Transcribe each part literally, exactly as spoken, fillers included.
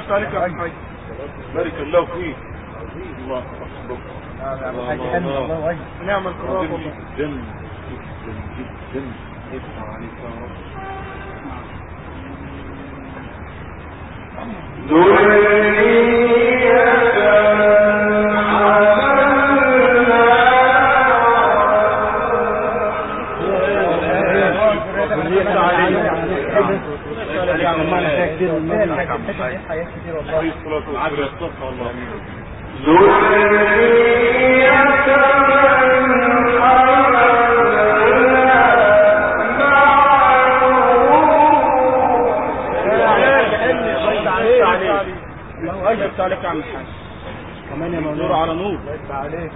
يفتح عليك يا حاج. بارك الله فيك. الله أكبر. الله نعم القرآن والله. جدا جدا جدا يفتح عليك يا رب. الله أجبت عليك يا عم الحاج. كمان يا مولانا نور على نور. الله يفتح عليك.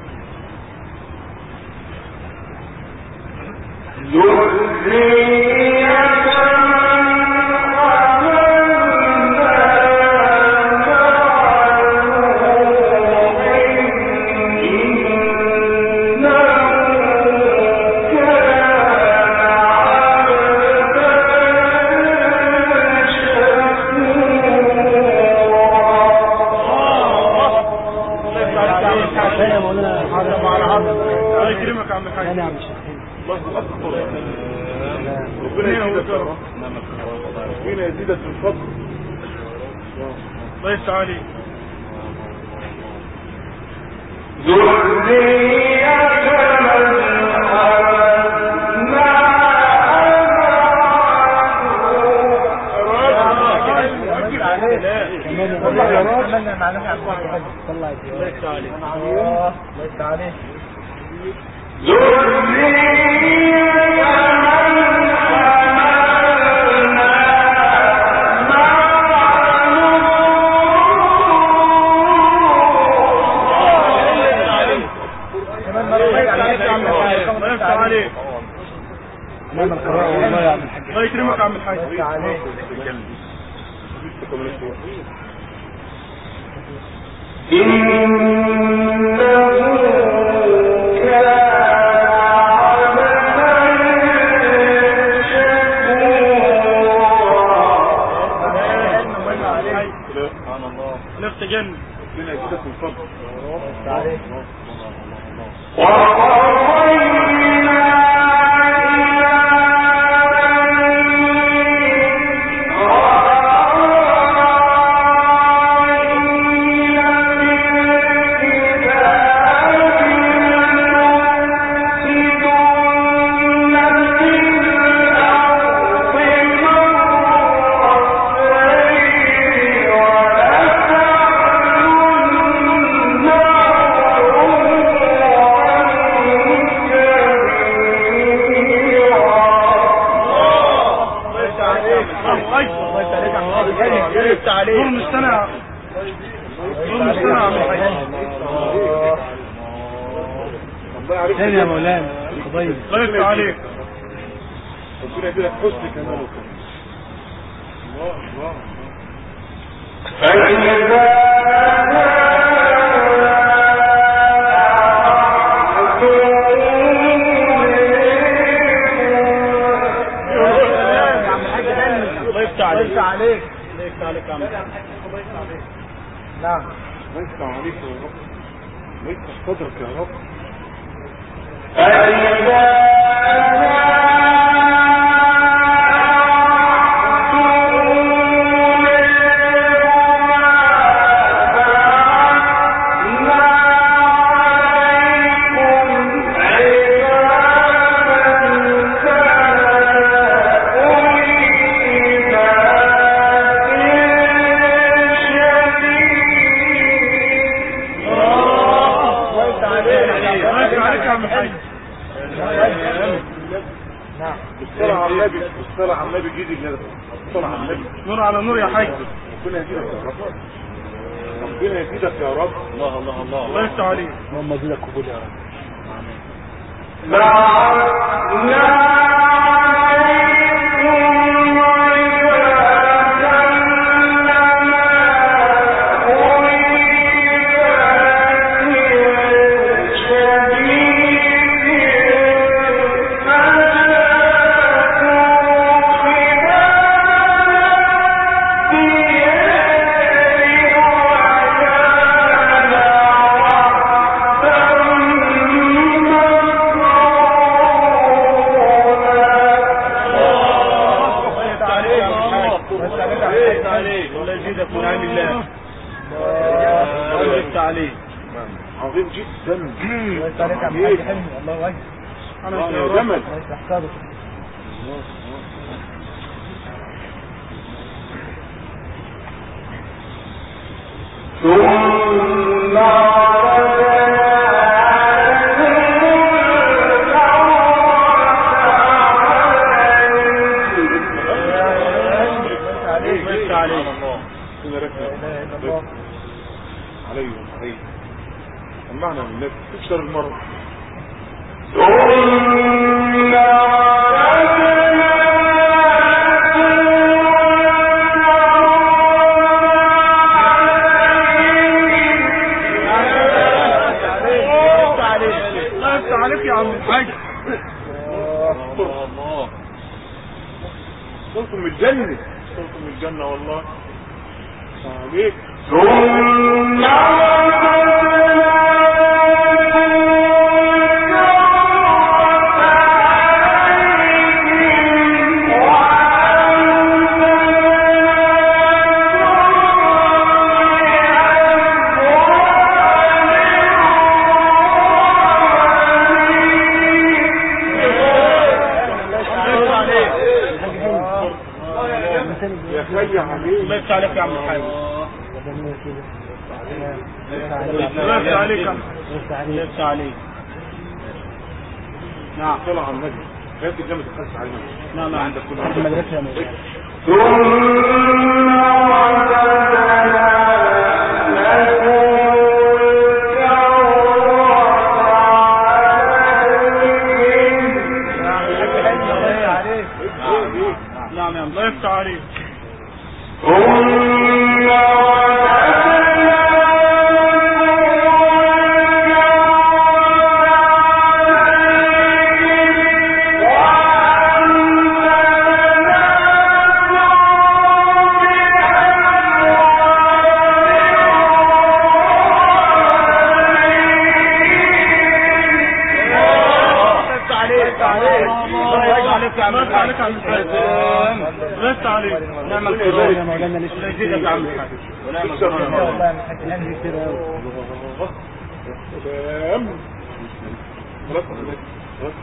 الله أكبر. ربنا يزيدك يا رب. ربنا يزيدك من فضل. الله يفتح عليك. نعم القراءة والله يا عم الحاج. الله يكرمك يا عم الحاج. سبحان الله. نفس جنة. ربنا يزيدك من فضل. نور مستنع. نور مستنع يا عم الحاج. ثاني يا مولانا. الله يفتح عليك. ربنا يديلك حسن كماله. الله الله. الله يفتح عليك. عليك. الله يفتح عليك يا عم. نعم. الله يفتح عليك يا رب. الله يفتح صدرك يا رب. بالصلاة على النبي. بالصلاة على النبي. جيدي كده. بالصلاة على النبي. نور على نور يا حاج. ربنا يزيدك يا رب. ربنا يزيدك يا رب. الله الله الله. الله يفتح عليك. اللهم زيدك قبول يا رب. عليك. عظيم جدا. الله يفتح عليك يا عم الحاج حلمي. الله اكبر. الله يا جمل. الله يفتح صدرك. عليه عليه سمعنا من الناس تكسر المرض. عليك يا عم الحاج. الله صوتكم من الجنة، صوتكم من الجنة والله. عليك يا خي عليك. الله يفتح عليك يا عم الحاج. الله يفتح عليك يا عم. الله يفتح عليك. نعم. طلع على النبي. هات الجامعة تخلص علينا. نعم نعم. عندك كل في المدرسة يا مولانا. نعم يا الله يفتح عليك. الله عليك يا عم الحاج. الله عليك. نعم الكرام يا مولانا لسه. الله يزيدك يا عم الحاج. ونعم الكرام. والله يا عم الحاج حلمي كده. سلام. خلاص خلاص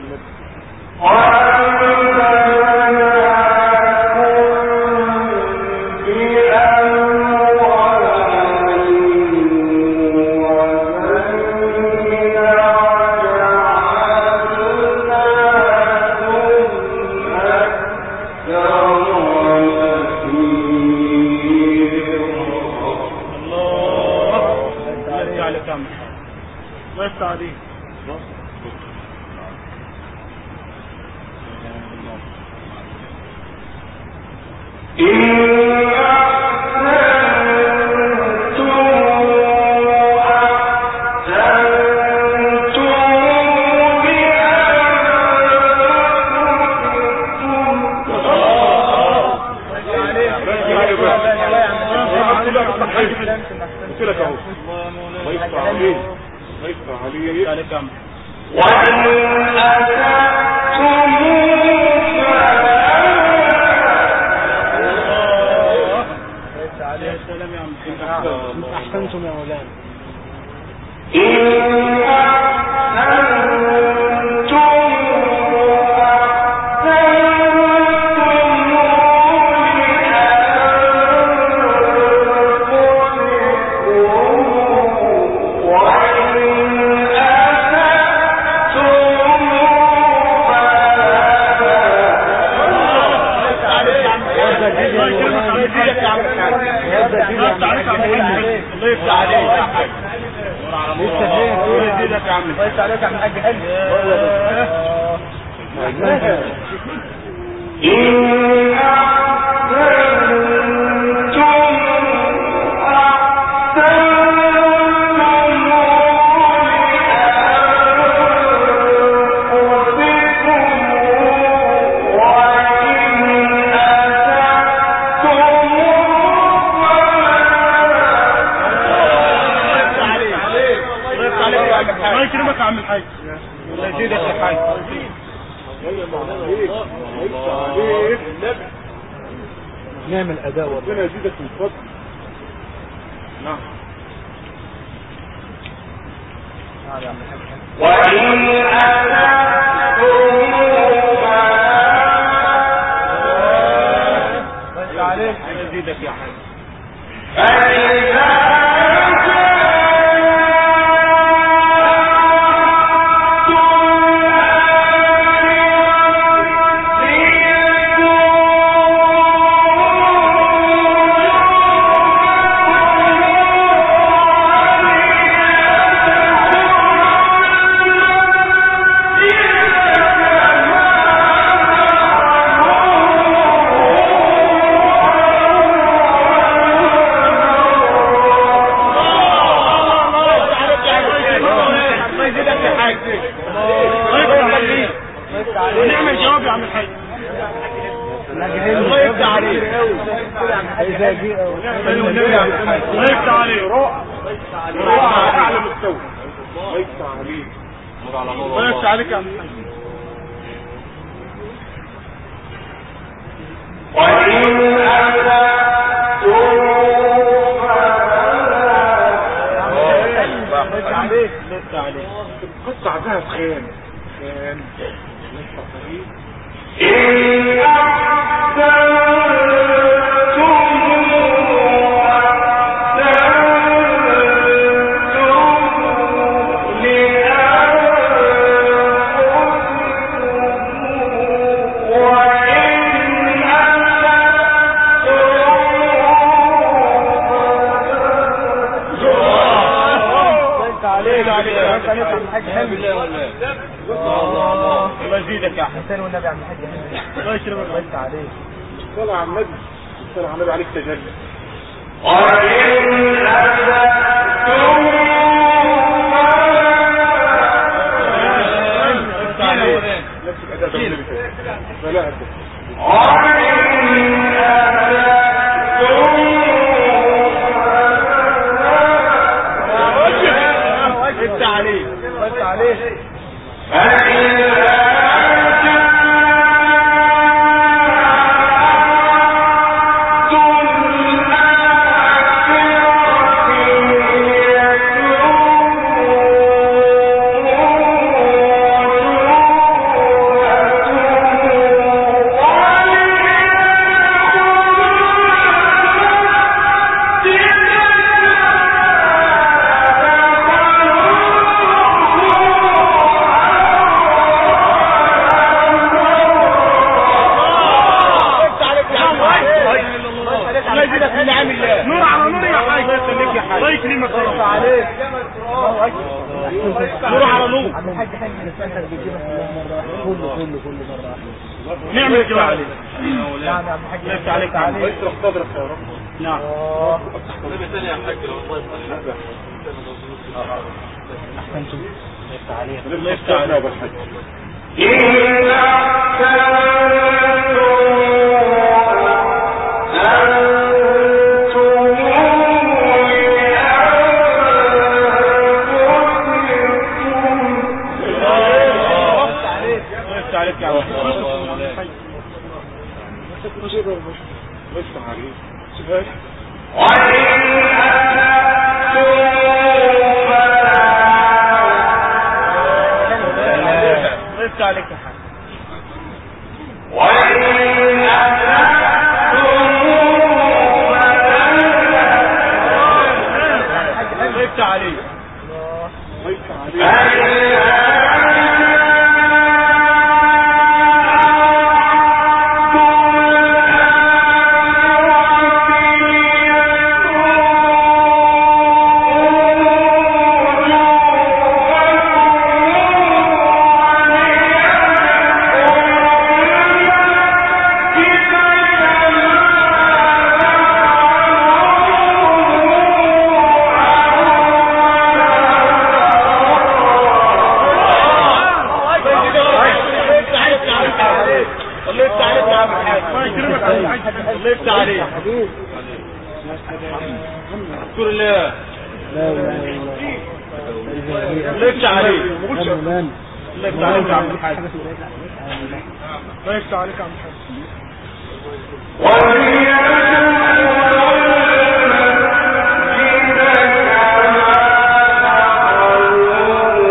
الله يفتح عليك. قلت لك اهو. الله يفتح عليك. الله يفتح عليك. عليك يا عم. يا سلام يا عم. احسنتم يا مولانا. الله يفتح عليك يا حاج. الله يزيدك يا عم. الله يفتح عليك يا عم الحاج حلمي. الله يكرمك يا عم الحاج. الله يزيدك يا حاج. نعمل اداء ربنا يزيدك من فضل. نعم. وإن بس عليك يزيدك يا حاج. فإذا نعمل جواب يا عم الحاج. الله يفتح عليك. الله يفتح عليك. روعة أعلى مستوى. الله يفتح عليك. الله يفتح عليك يا عم الحاج. وإن لسه عليك لسه عليك. قطع ذهب خام خام لسه صحيح. إن الله يزيدك يا حسين والنبي عم الحاج. الله يشربك. الله يفتح عليك. الصلاة على النبي. الصلاة على النبي عليك تجلي. وإن نفسك أداء دولي فلا أداء. لسه عليك لسه عليك. نور على نور يا حاج. الله يكرمك. الله عليك. نور على نور. عم الحاج حاج بيجيبك كله كله كله مره واحده. نعمل كده عليك. نعم يا عم الحاج. لسه عليك عليك. ويسرق صدرك يا رب. نعم. نبي ثاني يا حاج والله يسلمك. احسنتم. لسه عليك. الله يفتح عليك يا ابو الحاج. عليك يا عم. لسه عليك. سؤال. لسه عليك يا حاج. لسه عليك. لسه عليك. الله يفتح عليك. اذكر الله. لا اله الا الله. الله يفتح عليك. الله يفتح عليك يا عم الحاج. الله يفتح عليك يا عم الحاج.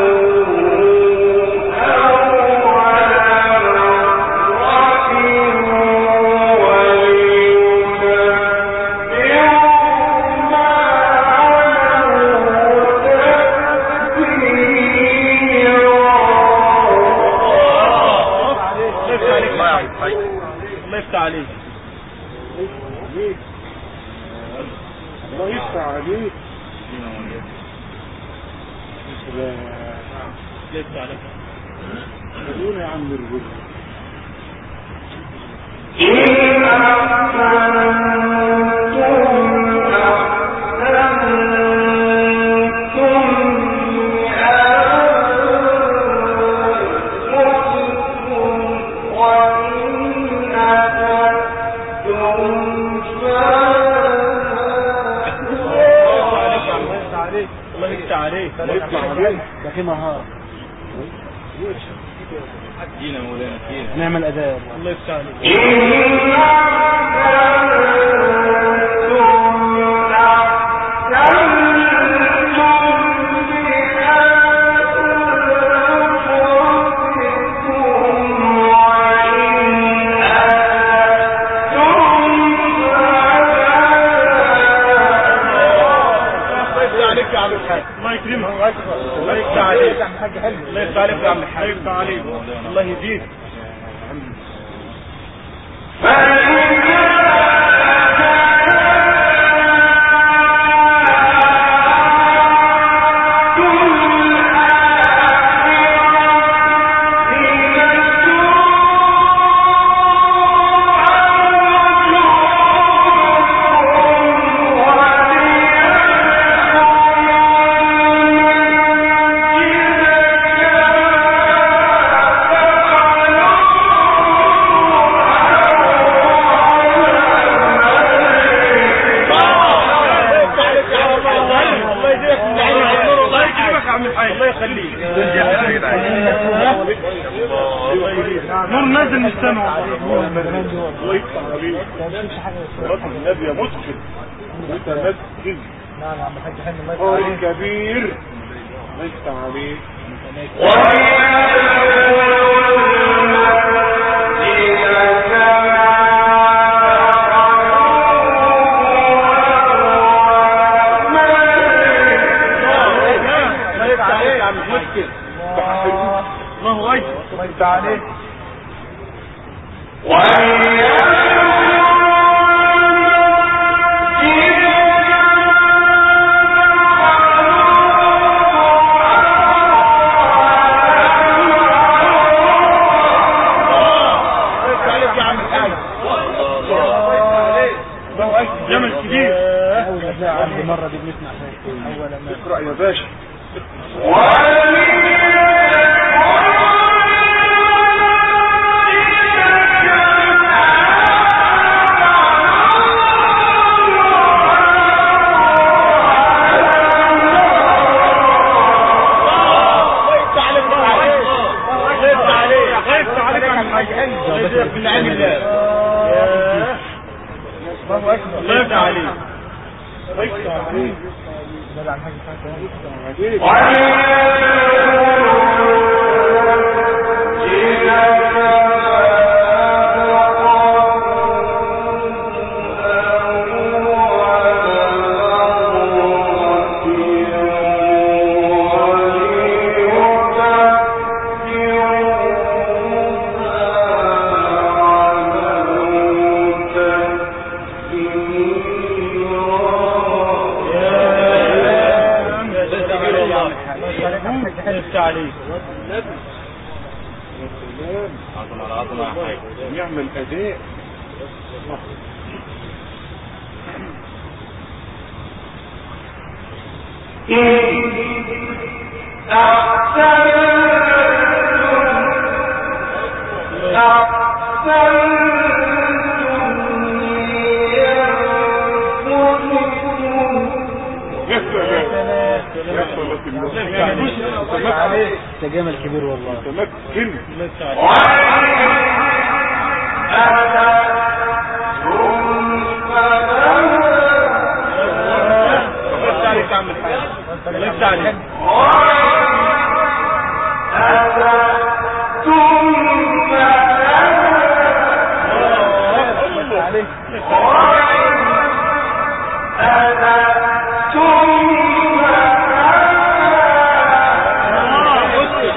عليك. الله يفتح عليك. لسه عليك. خلونا يا عم الرجل. إن الله يفتح عليك. ده في مهارة. جينا مولانا فينا. نعمل أداء. الله يفتح عليك. الله يكرمك. الله يفتح عليك. الله يفتح عليك يا عم الحاج. الله يفتح عليك. الله يزيد. نور نازل من السماء. الله يفتح عليك. رب النبي يا مسكن متمكن. لا لا عم الحاج حلمي الله يفتح عليك. كبير. الله يفتح عليك. الله أكبر. الله يفتح عليك. جمل كبير. أول ما عندي مرة دي بنسمع أول ما اقرأ يا باشا. الله أكبر. الله يفتح عليك. الله يفتح عليك. ده عن حاجة ثانية. نعمل أداء. تجامل كبير والله. تمكن.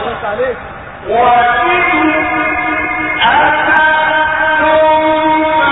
وإن أتتم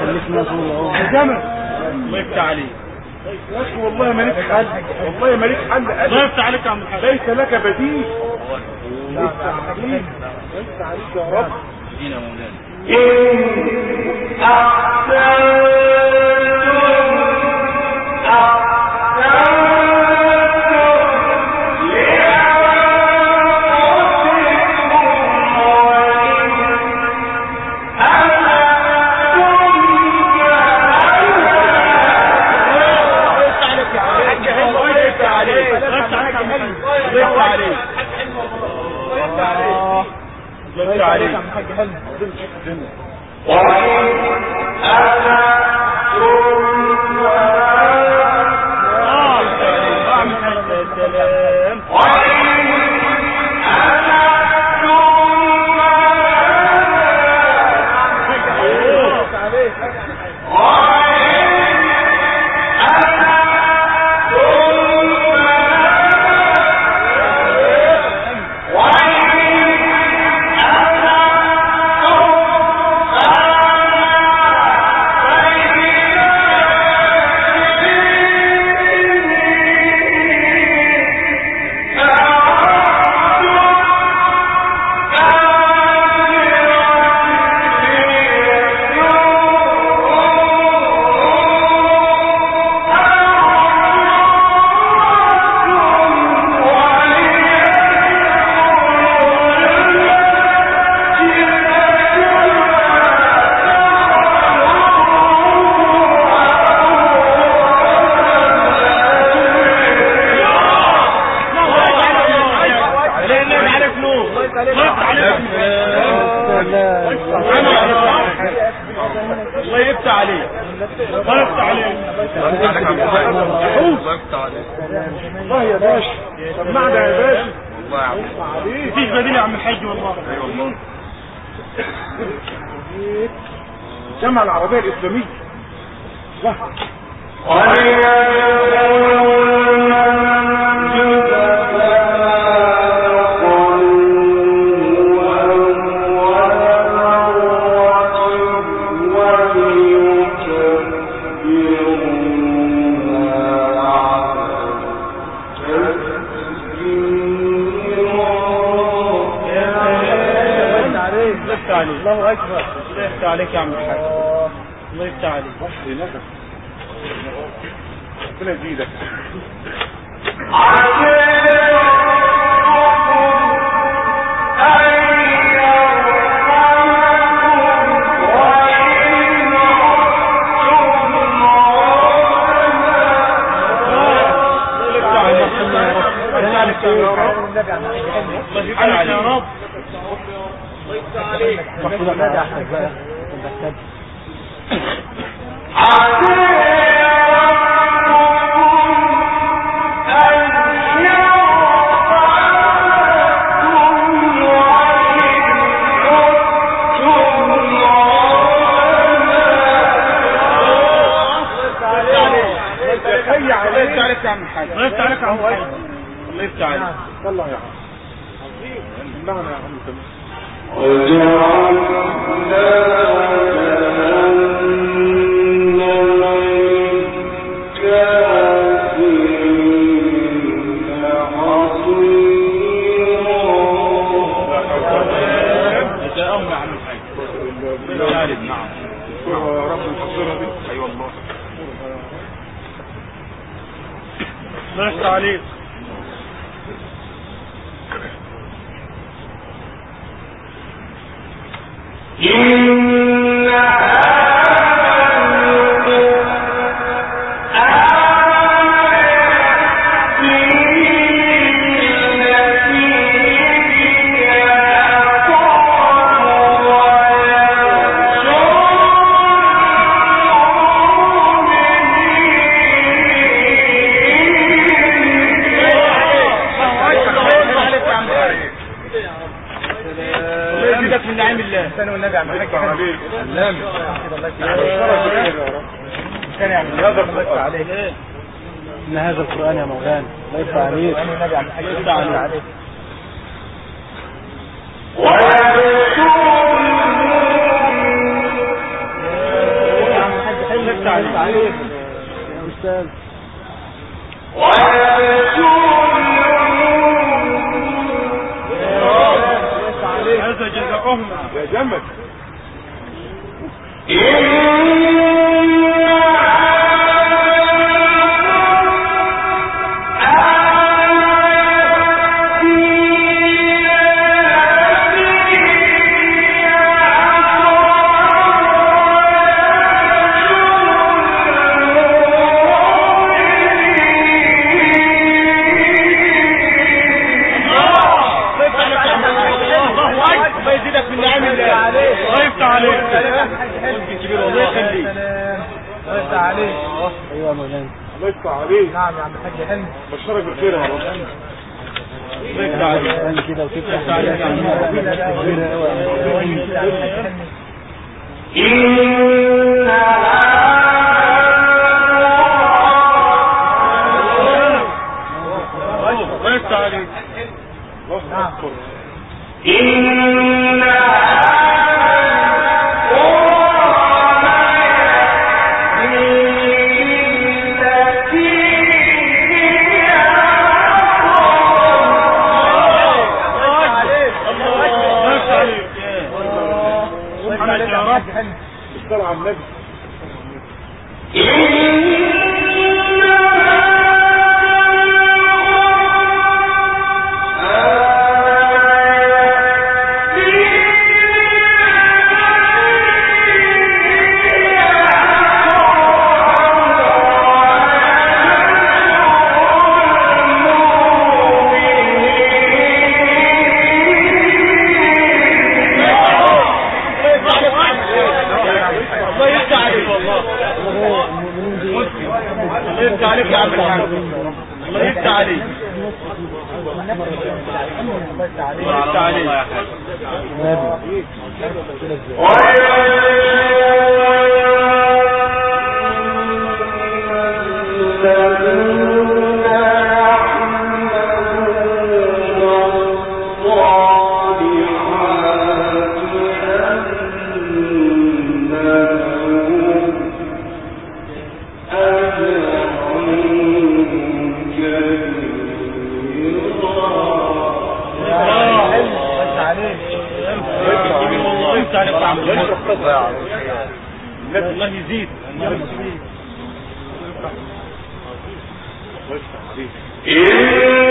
جمل الله يفتح عليك يا اخي والله مالك حل والله مالك حل الله يفتح عليك يا عم الحاج ليس لك بديل يفتح عليك يفتح عليك يا رب دينا مولانا إن الله يا باشا سمعنا يا باشا والله يا عم مفيش بديل يا عم الحاج والله اي والله جمع العربية الإسلامية الله الله أكبر الله يفتح عليك يا عم الحاج الله يفتح عليك ربنا يزيدك يا رب محفوظة ماذا أحسن بقى ونبتد الله يفتح عليك يا عم الحاج الله يفتح عليك يا عم الحاج الله يفتح عليك والله يا عم اللهم يا عم الله يفتح عليك إن هذا القرآن يا مولانا لا يفتح عليك لا يفتح عليك عليك يا أستاذ. هذا جزاؤهم يا جمل ايوه مولانا الله يفتح عليك. نعم يا عم الحاج حلمي بشرك بالخير يا رب. الله يفتح عليك كده وتفتح عليك كبيره قوي الله يفتح عليك. الله اكبر. الصلاة على النبي. الله يفتح عليك. الله يفتح عليك يا حاج. الله يزيد. الله يفتح عليك.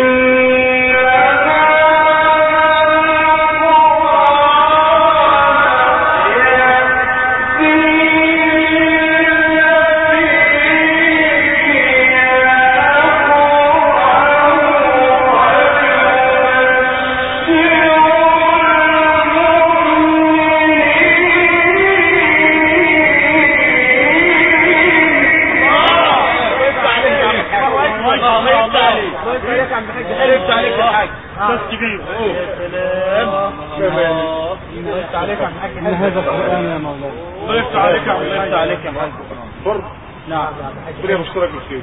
عرفت عليك يا حاج. استاذ كبير. الله يفتح عليك يا عم الحاج حلمي. هذا القرآن يا مولانا. الله يفتح عليك يا عم. الله يفتح عليك يا حاج. فرض. نعم يا عم الحاج. ربنا يبشرك بالخير.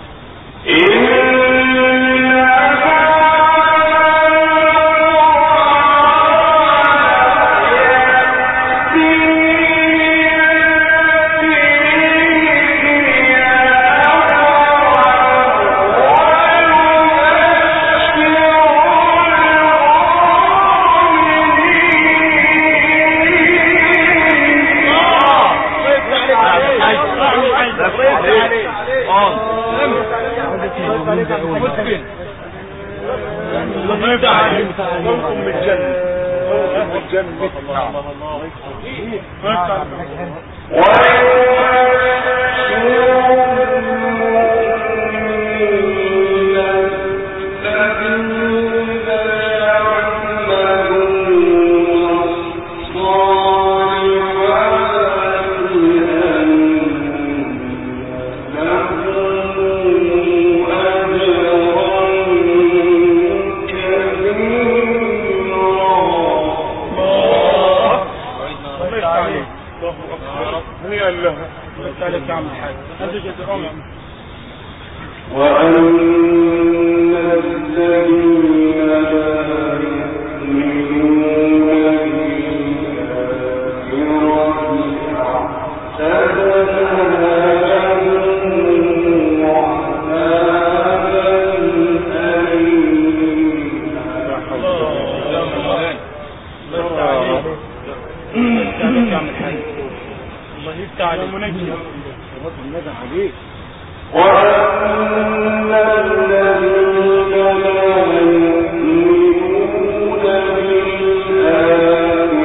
الله يفتح عليك. صوتكم من الجنة. صوتكم من الجنة. الله يفتح عليك يا عم الحاج. هذا جزاؤهم. وأن الذين لا يؤمنون بالآخرة أعتدنا لهم يا عم الحاج الله يفتح على المنجم النبي عليك. وأن الذين لا يؤمنون بالآخرة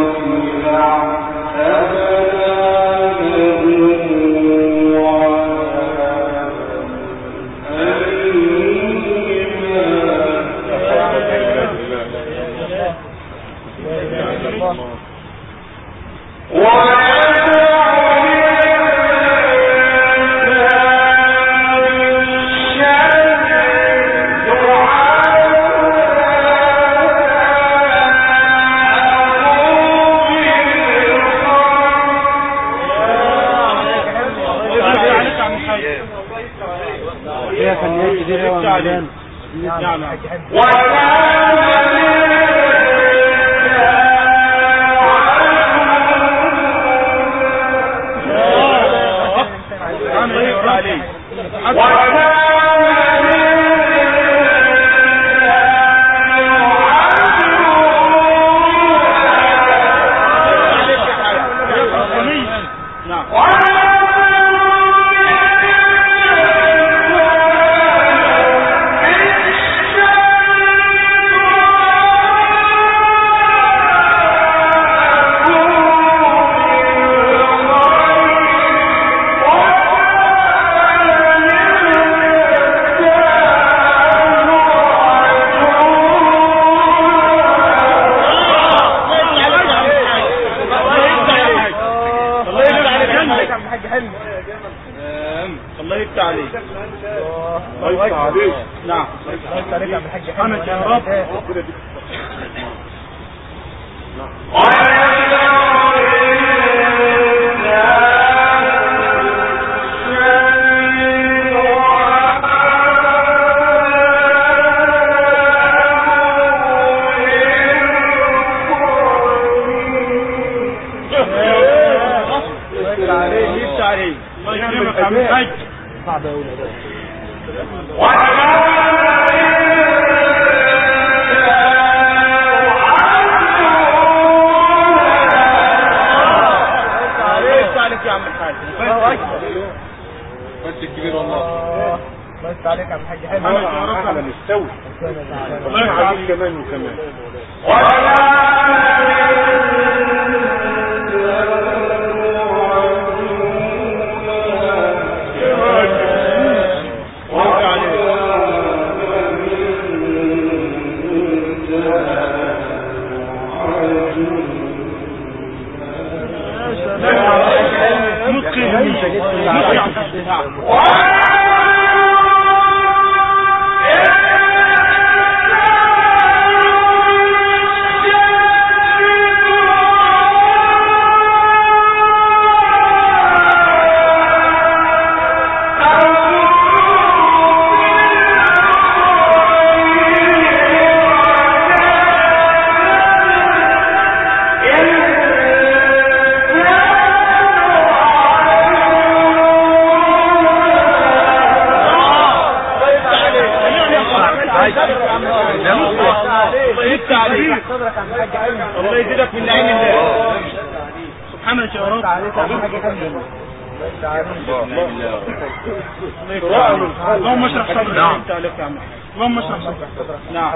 اللهم اشرح صدرك. نعم اللهم اشرح صدرك. نعم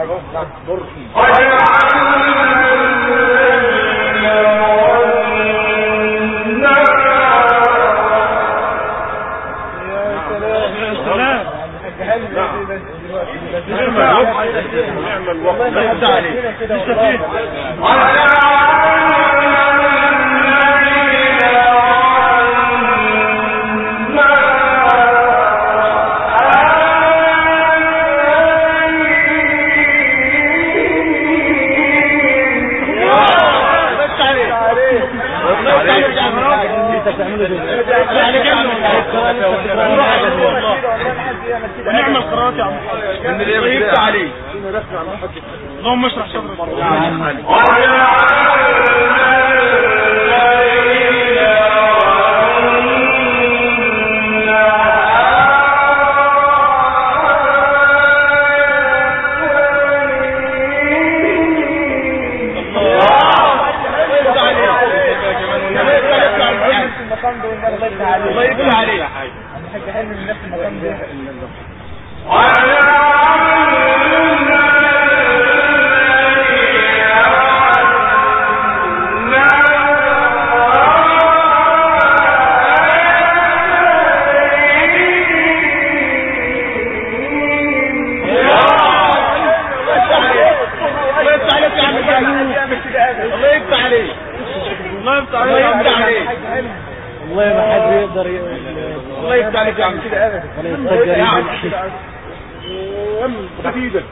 نعم الوقت ونعمل قراءات يا عم طيبت عليه. اللهم اشرح صدرك. المكان ده والنبي الله يفتح عليه. الله يفتح عليه يا حاج. الحاج حلو من نفس المكان ده. والله ما حد يقدر الله يفتح عليك يا عم كده ابدا ولا يستجر يم جديدة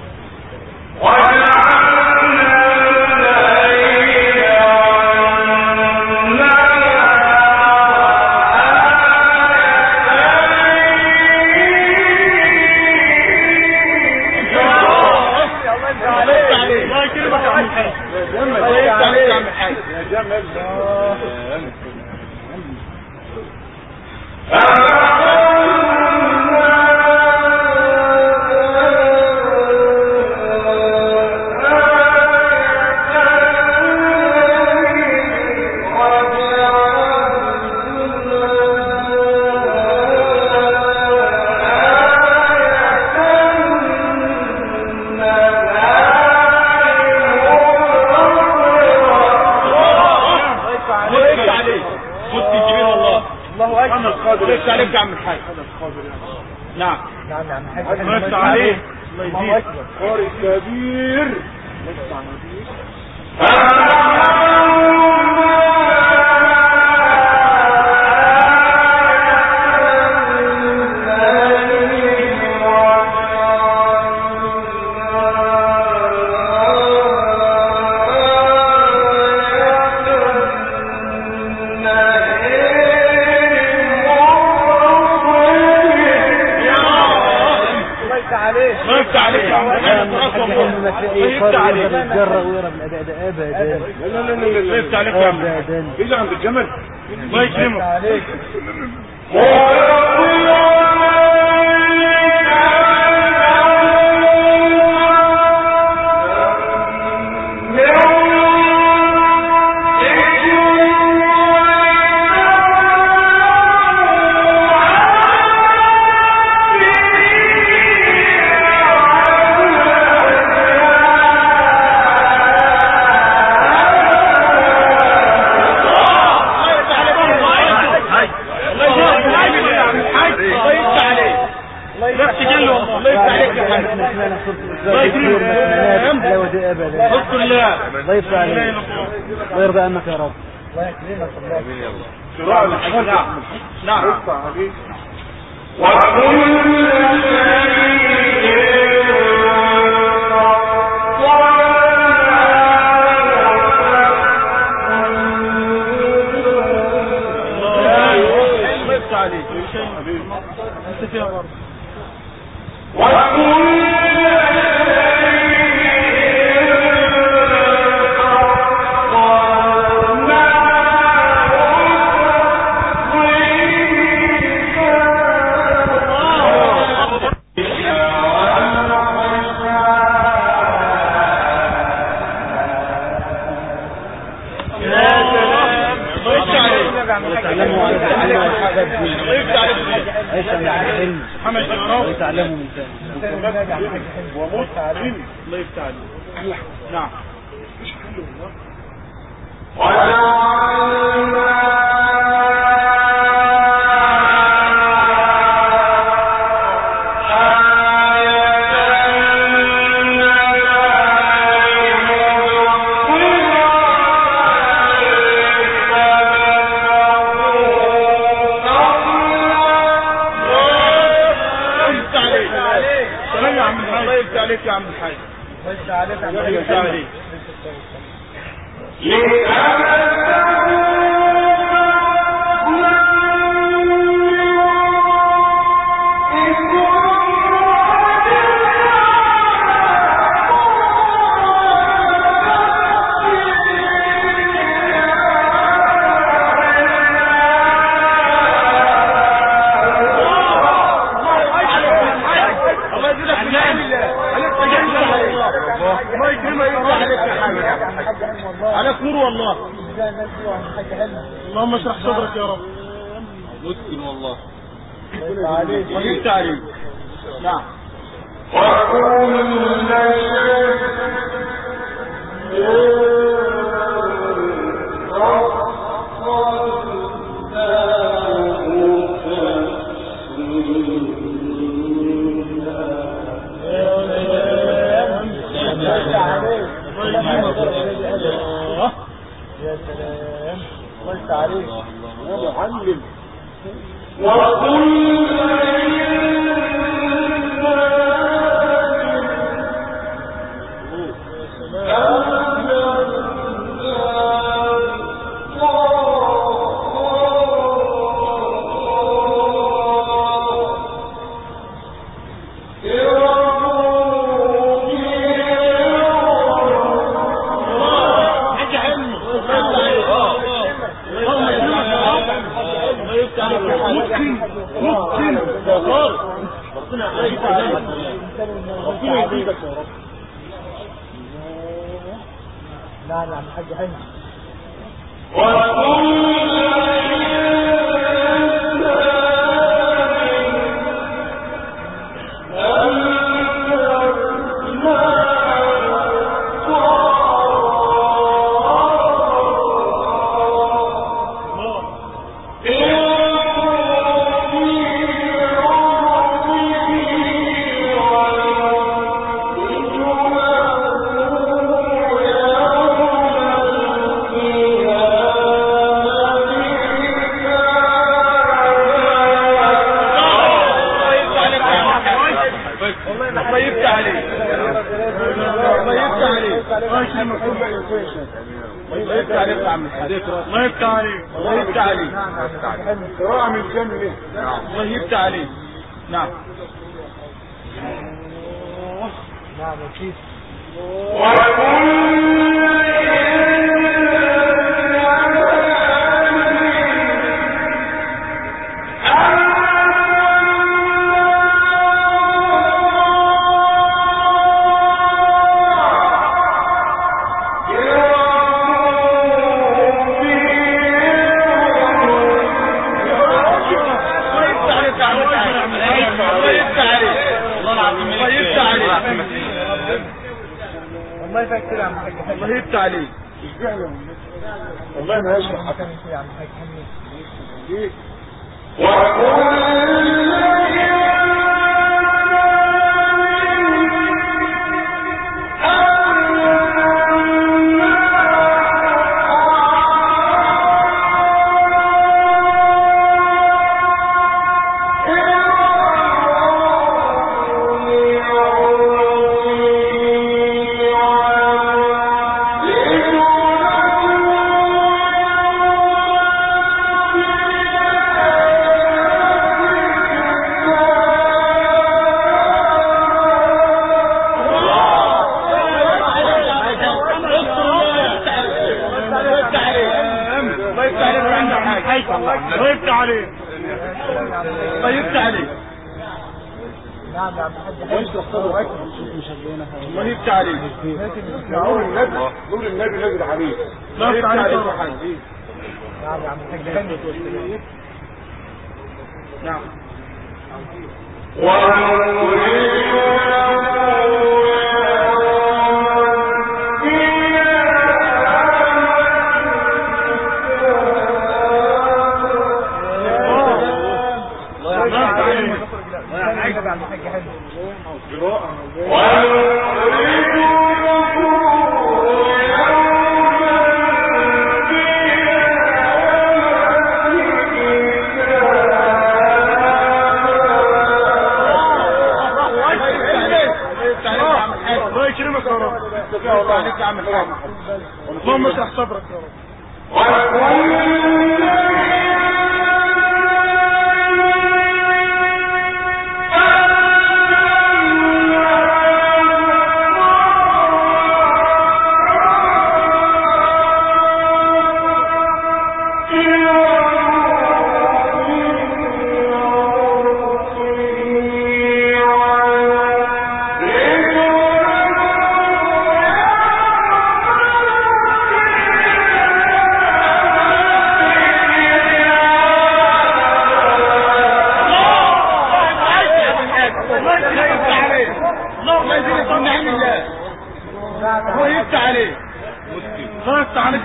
الله يكرمك يا عم الحاج. الله يفتح عليك يا عم الحاج. يا جمال ليس عليك يا عم الحاج. نعم نعم يا عم الحاج. ليس عليك. الله اكبر. قارئ كبير. يتجرأ ويرى من الأداء ده أبدا. لا لا لا لا لا يفتح عليك يا عم. إيه عند الجمل. الله يكرمك. الله يفتح عليك. الله يرضى عنك يا رب. الله يكرمك. الله امين يا الله. شراء الحاج. نعم نعم. يفتح عليك. الله يفتح عليك. انت فيها برضه. ويتعلموا من ثاني. وموت عليم. الله يفتح عليك. نعم. مش حلو والله. عليك يا عم الحاج. خش عليك يا عم الحاج. عليك نور والله. اللهم اشرح صدرك يا رب. مسكن والله وجبت عليك نعم وكل يا سلام قلت عليك يا معلم وكل لا لا الحاج حلو الله يفتح عليك الله يفتح عليك قراءة من جنة الله يفتح عليك نعم نعم اكيد والله يفكر يا عم الحاج حميد الله يفتح عليك والله ما يشرح حتى يا عم الحاج حميد ليه الله يفتح عليك الله يفتح عليك نعم يا عم الحاج حميد واشرح صدرك الله يفتح عليك نور النبي نور النبي نزل عليك الله يفتح عليك يا حاج نعم يا عم الحاج حميد نعم الله يكرمك يا رب الله عليك يا عم الحاج اللهم اشرح صدرك يا رب Yeah.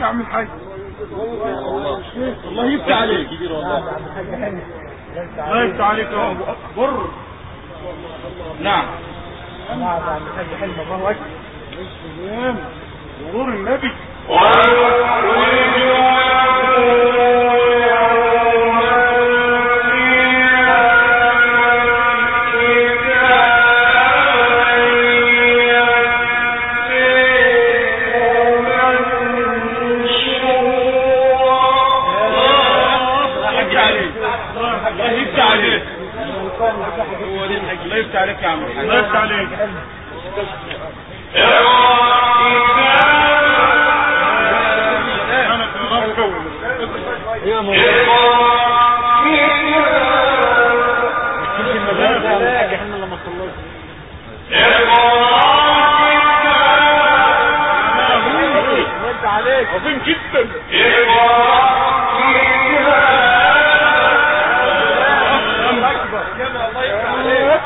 عم الحاج. الله يفتح عليك. الله يفتح عليك يا ابو اكبر. نعم نعم عم الحاج حلم الله اكبر. سلام ونور النبي. الله يفتح عليك يا عم. الله يفتح عليك. يا مولانا احنا لما خلصنا وانت عليك عظيم جدا. اكبر كما الله يفتح عليك.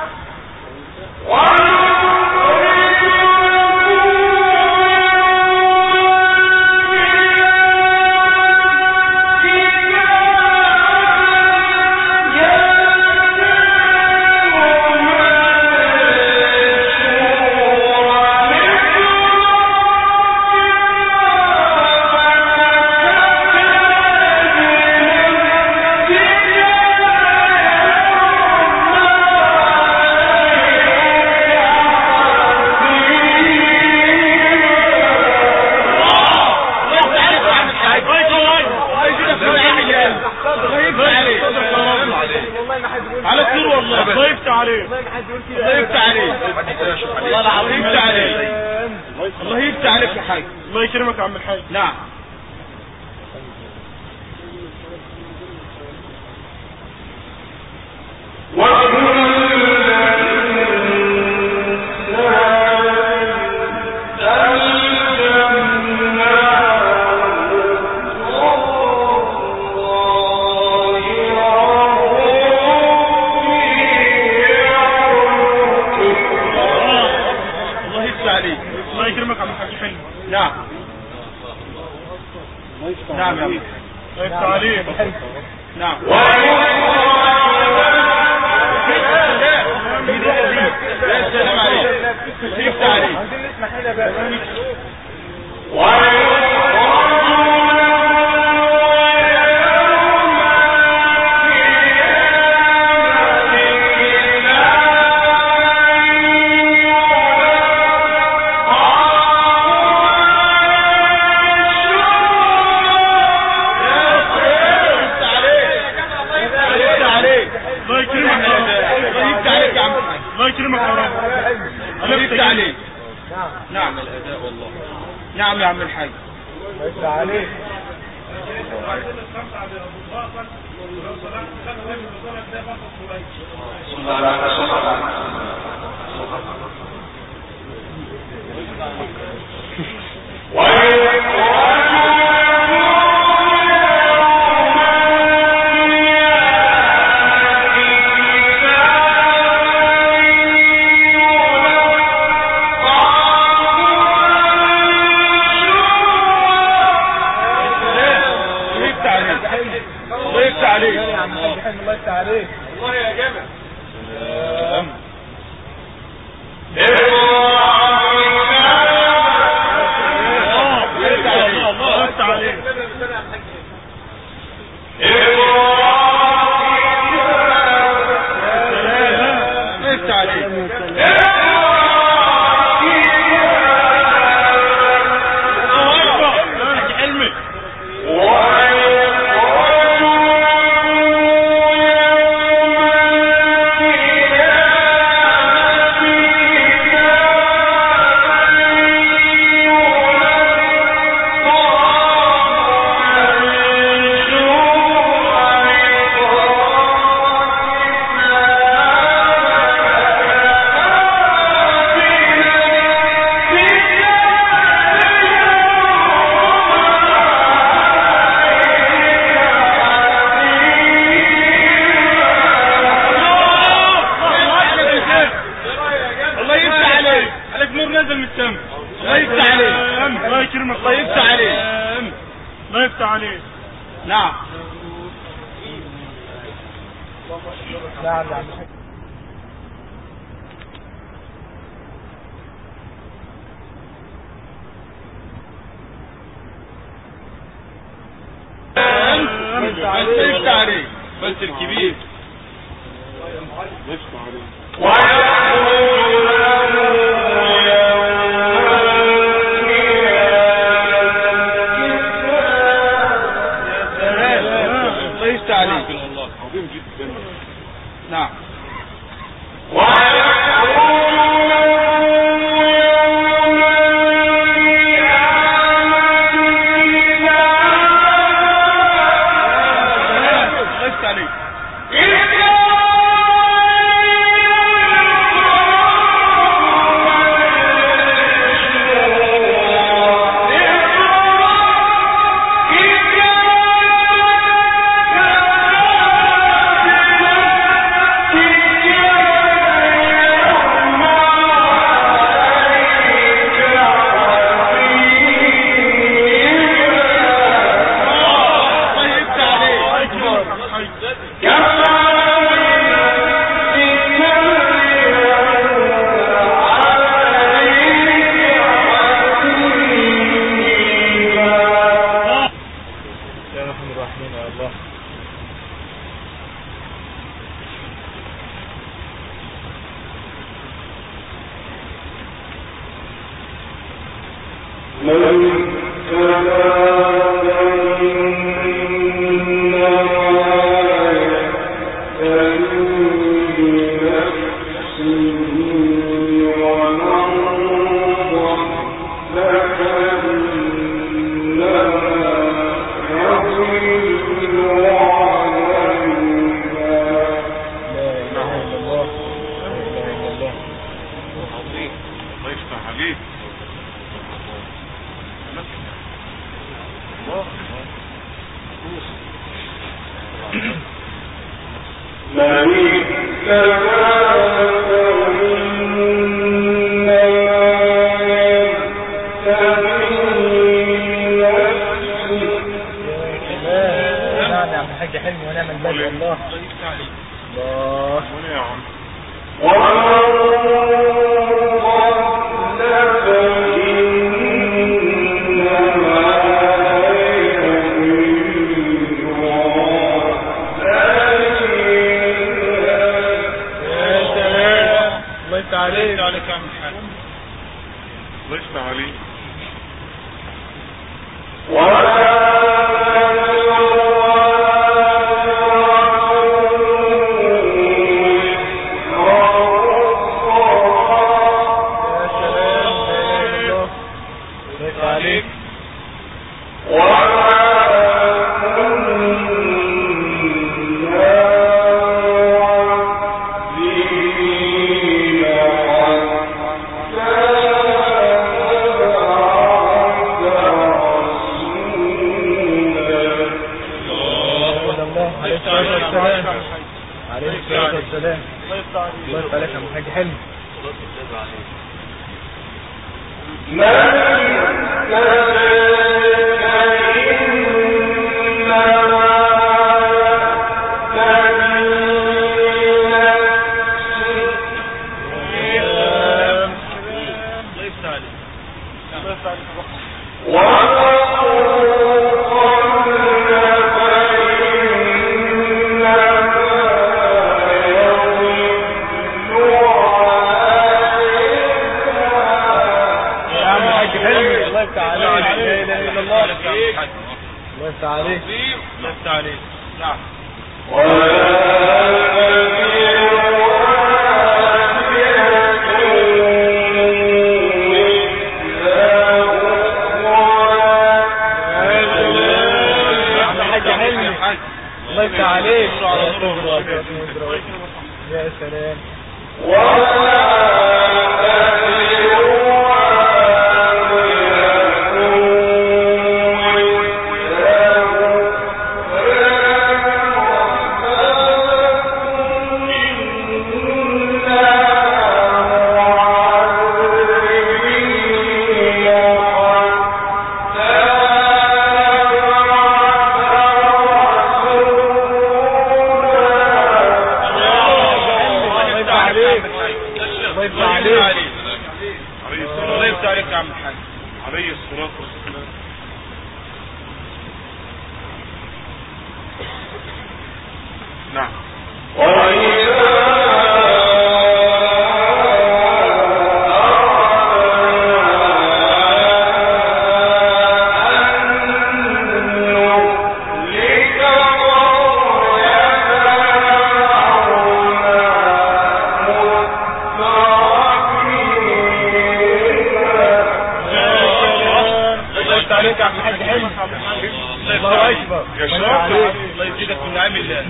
على خير والله. الله يفتح عليك. الله يفتح عليك. الله العظيم يفتح عليك. الله يفتح عليك يا حاج. الله يكرمك يا عم الحاج. نعم نعم نعم يا يفتح عليك. نعم يا سلام عليك. يفتح عليك. عايزين نسمع حاجه بقى. الله يكرمك يا رب. الله يفتح عليك. نعم نعم الاداء والله. نعم يا عم الحاج. الله يفتح عليك. الله يفتح عليك. يا عم الحاج حلم الله يفتح عليك. الله يا جمل. الله يفتح عليك. الله يفتح عليك. نعم. نعم نعم. بس عليك بس الكبير بس عليك. ليس عليك الله عظيم جدا. نعم. الله نعم. الله اكبر يا شاطر. الله يزيدك من نعم الله.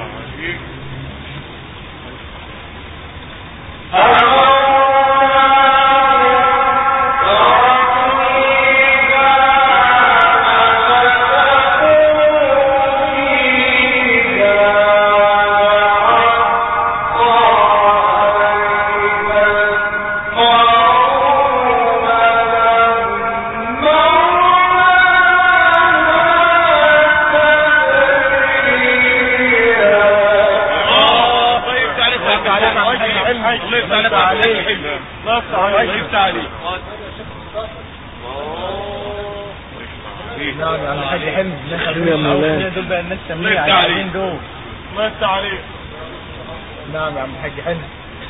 نعم يا عم الحاج حلو.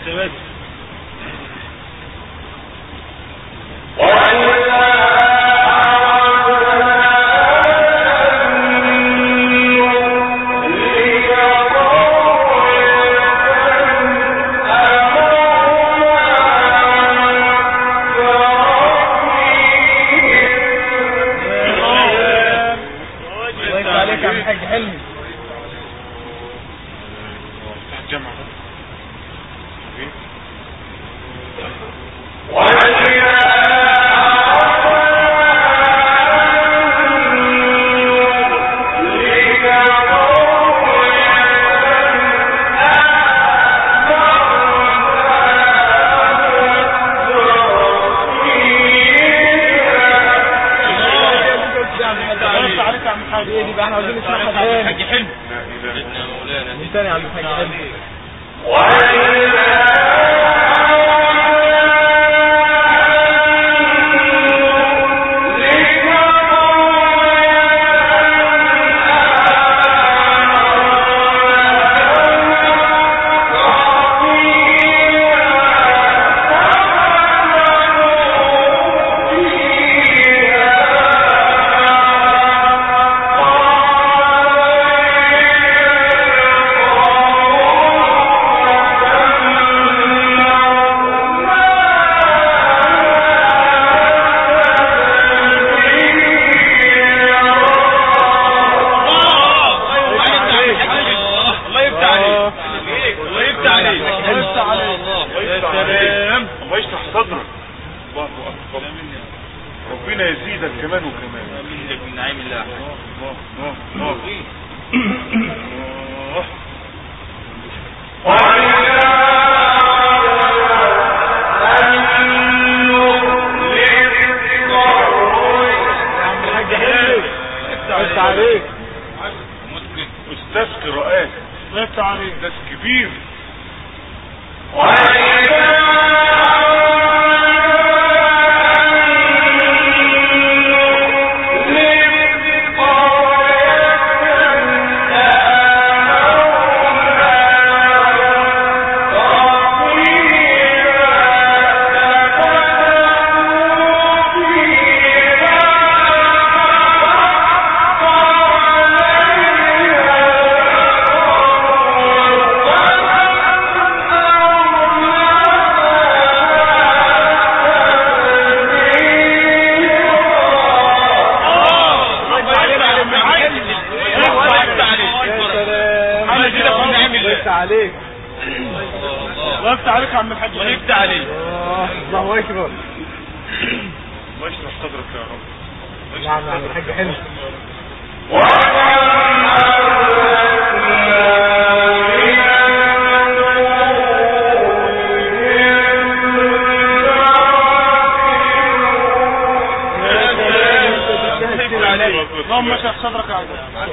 اللهم اشرح صدرك يا عبد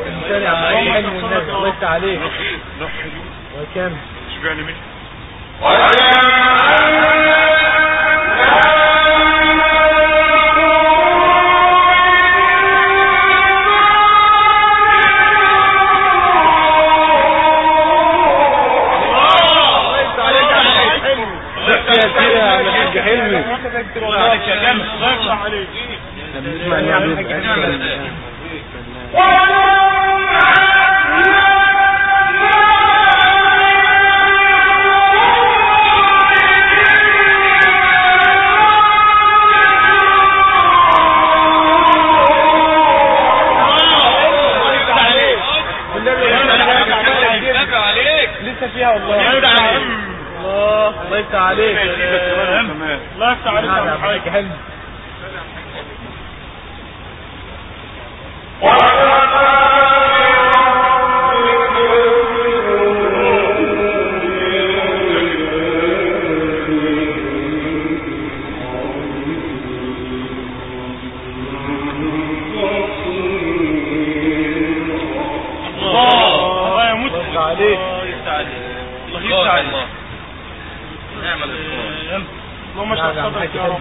الله عليك وكم اشبعني منه فيها والله. الله يفتح عليك. الله الله يفتح عليك. الله يفتح عليك يا حاج حلو. اللهم اشرح صدرك يا رب.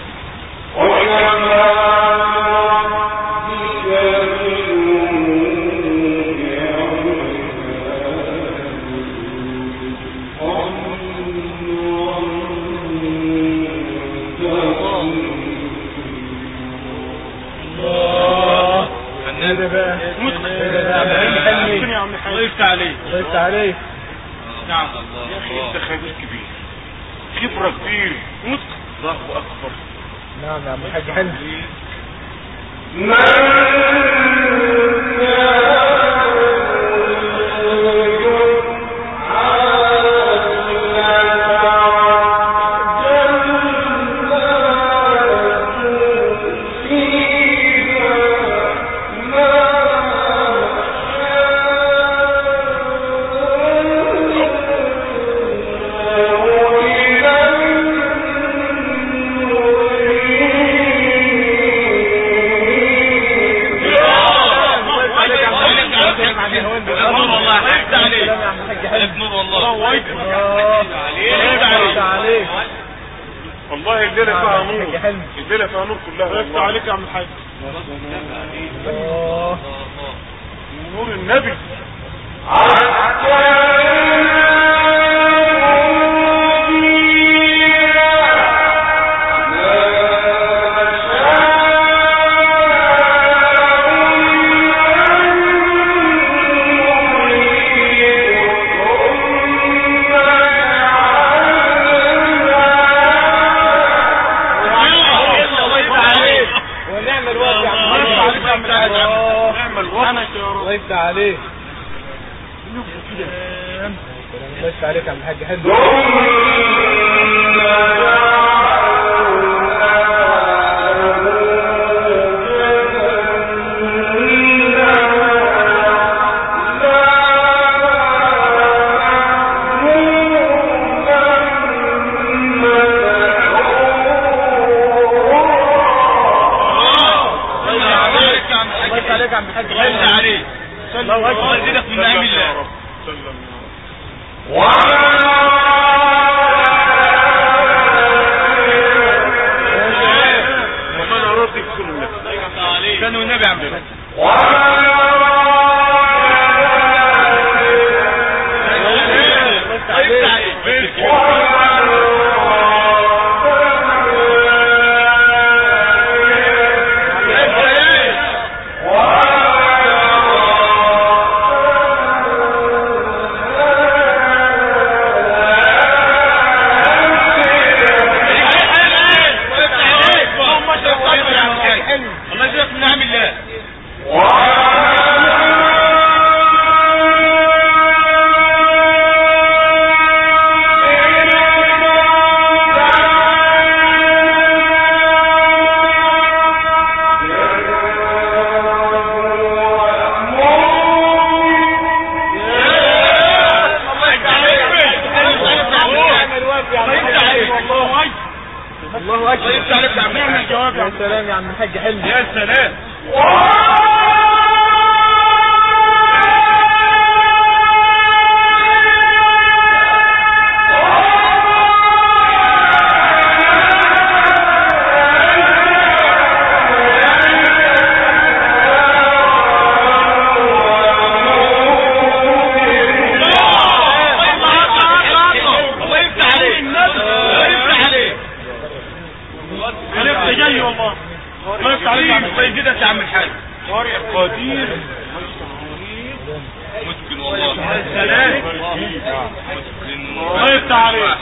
الله يفتح عليك. الله يفتح عليك. نعم يا اخي انت خبير كبير، خبرة كبير، نطق الله اكبر. نعم يا عم الحاج حلو. والله الليلة فيها نور، الليلة فيها نور كلها. الله يفتح عليك يا عم الحاج. الله نور النبي. الله يفتح عليك. الله يفتح عليك يا عم الحاج حلو. الله اكبر. يزيدك من نعم الله. ومن أراد يكسر النبي كانوا النبي عم بيقول الله اكبر. يا سلام يا عم الحاج حلو. يا سلام. يا عم الحاج قدير مسكن والله. يا سلام. الله يفتح عليك.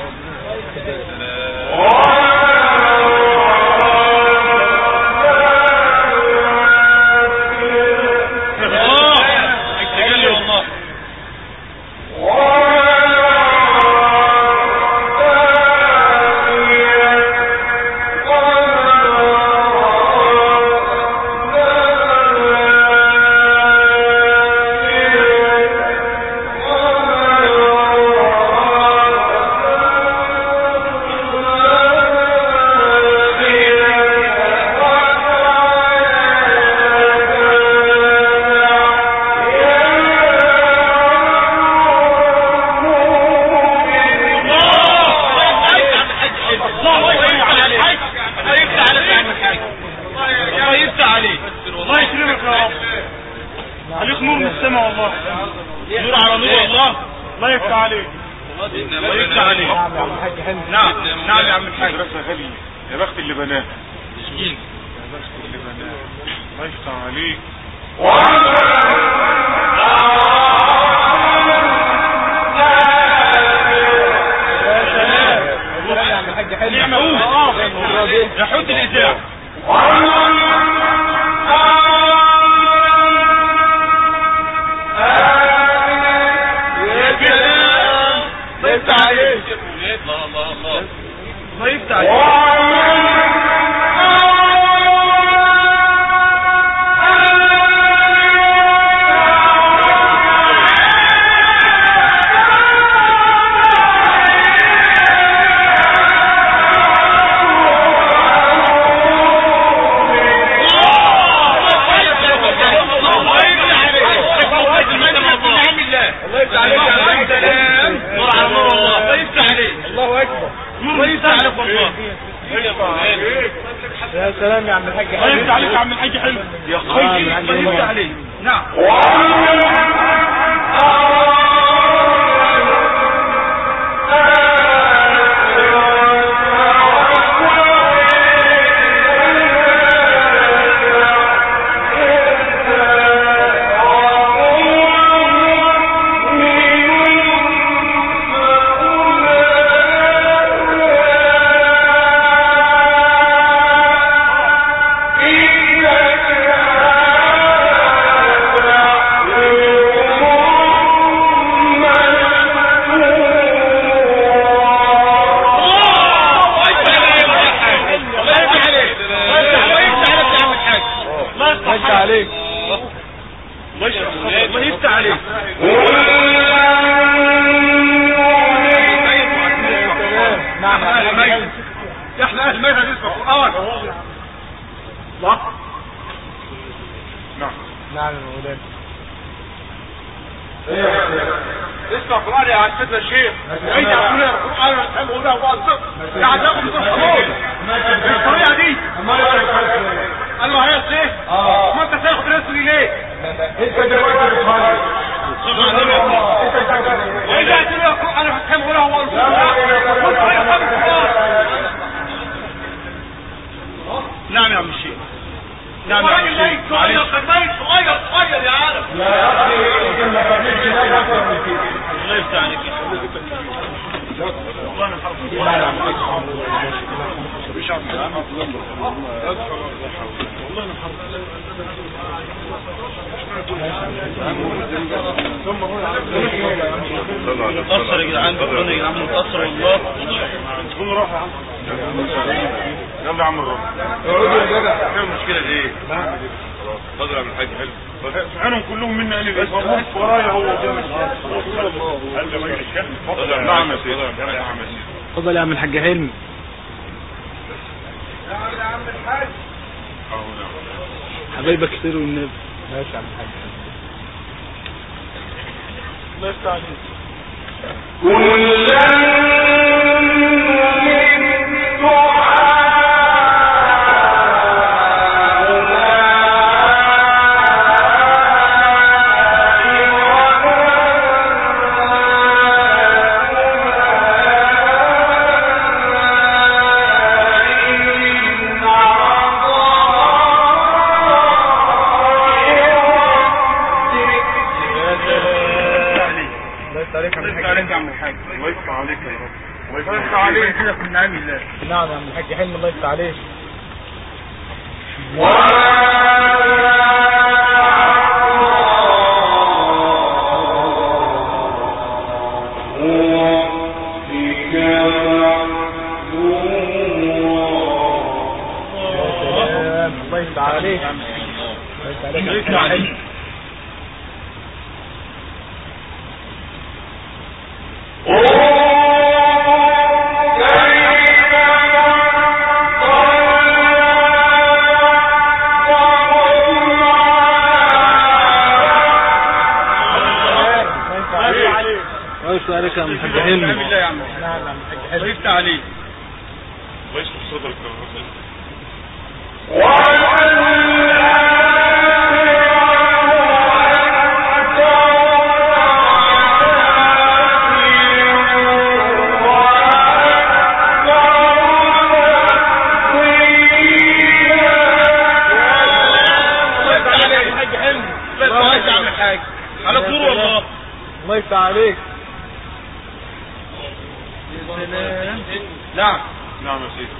عليك نور من السماء والله، نور على نور والله. الله يفتح عليك، الله يفتح عليك. نعم يا عم الحاج حلمي. نعم نعم يا عم الحاج. مدرسة غالية، يا بخت اللي بناه، مسكين، يا بخت اللي بناه. الله يفتح عليك. يا عم الحاج حلمي. نعم اه يا حوت الاذاعه. الله يفتح عليك، الله الله الله، الله يفتح عليك. يا سلام يا عم الحاج حلمي. الله يفتح عليك يا عم الحاج حلمي يا خير، الله يفتح عليك. نعم اسمع قرآن يا عزيزنا الشيخ. عيد يا عمنا القرآن والحمد لله وأصدق يا عزاكم بالصبور بالطريقة دي. قال له هيا ايه؟ اه ما انت تاخد رسمي ليه؟ انت دلوقتي بتخالف. انت عايزين القرآن والحمد لله وأصدق. نعم يا عم الشيخ. نعم يا عم الشيخ. صغير صغير صغير يا عالم. يا اخي انت ما تعملش لا اكتر من كده. الله يفتح عليك. والله انا حرب. والله انا حرب. والله انا حرب. ثم هو متأثر يا جدعان، ربنا يا جدعان متأثر والله. قول روح يا عم. يلا يا عم الروح. ايه المشكلة دي ايه؟ اتفضل يا عم الحاج حلو. عنهم كلهم منا قال لي ورايا هو نعم يا سيدي. اتفضل يا عم الحاج حلمي. يا عم الحاج. حبايبك كتير والنبي. ماشي يا عم الحاج. الله يفتح عليك. نعم يا عم الحاج حلمي الله يفتح عليك. الله يفتح عليك. الله يفتح عليك. عليك يا عم الحاج حلمي. نعم يا عم الحاج حلمي. الله يفتح عليك. الله يشفي صدرك يا رب. الحاج على طول والله. الله يفتح عليك. نعم نعم يا سيدي.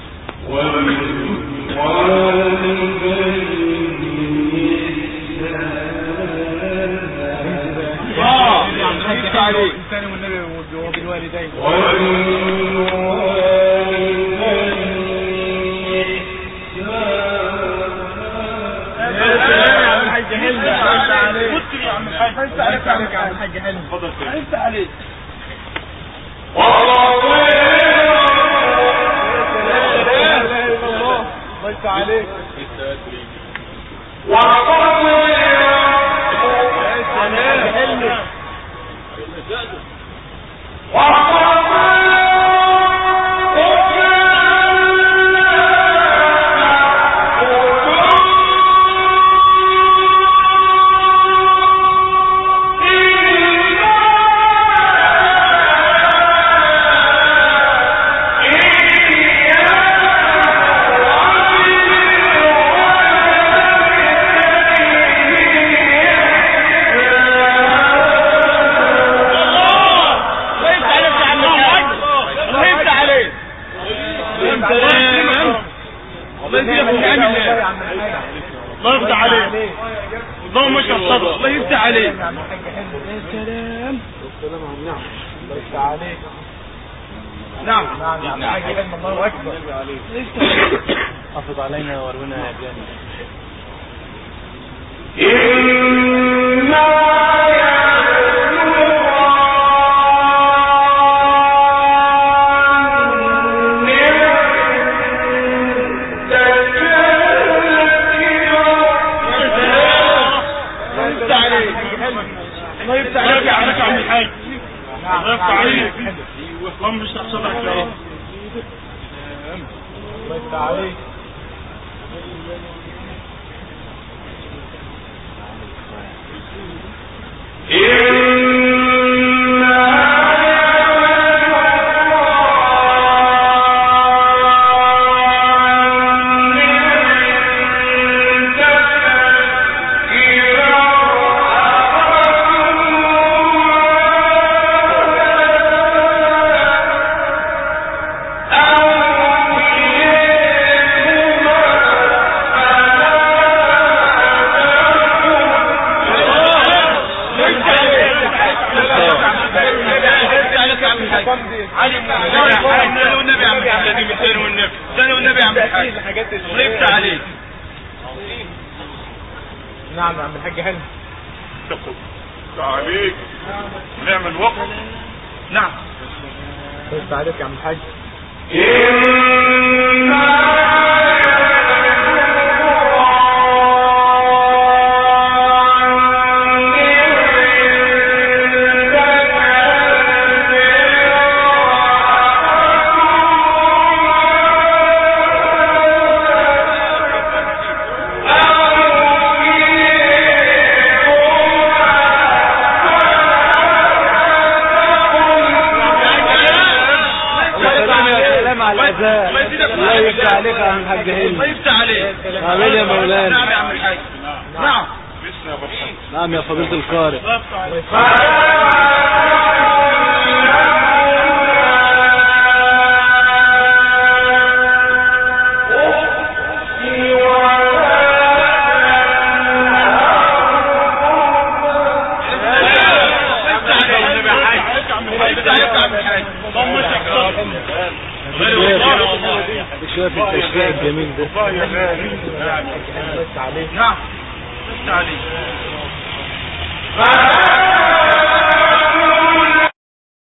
وبالوالدين عليه الثاني والنبي وبالوالدين أفض علينا ورونا يا جاني الله يفتح عليك يا عم الحاج. الله يفتح عليك. اللهم مش تحصل لك الله يفتح عليك. نعم يا عم الحاج حلمي. عليك نعمل وقت. نعم بس عليك يا عم الحاج. الله يفتح عليك يا عم الحاج هاني. الله يفتح عليك. امين يا مولانا. نعم يا عم الحاج. نعم. نعم يا فضيلة القارئ. شوف التشريع الجميل ده. الله يا غالي. نعم. بس عليك. نعم. بس عليك.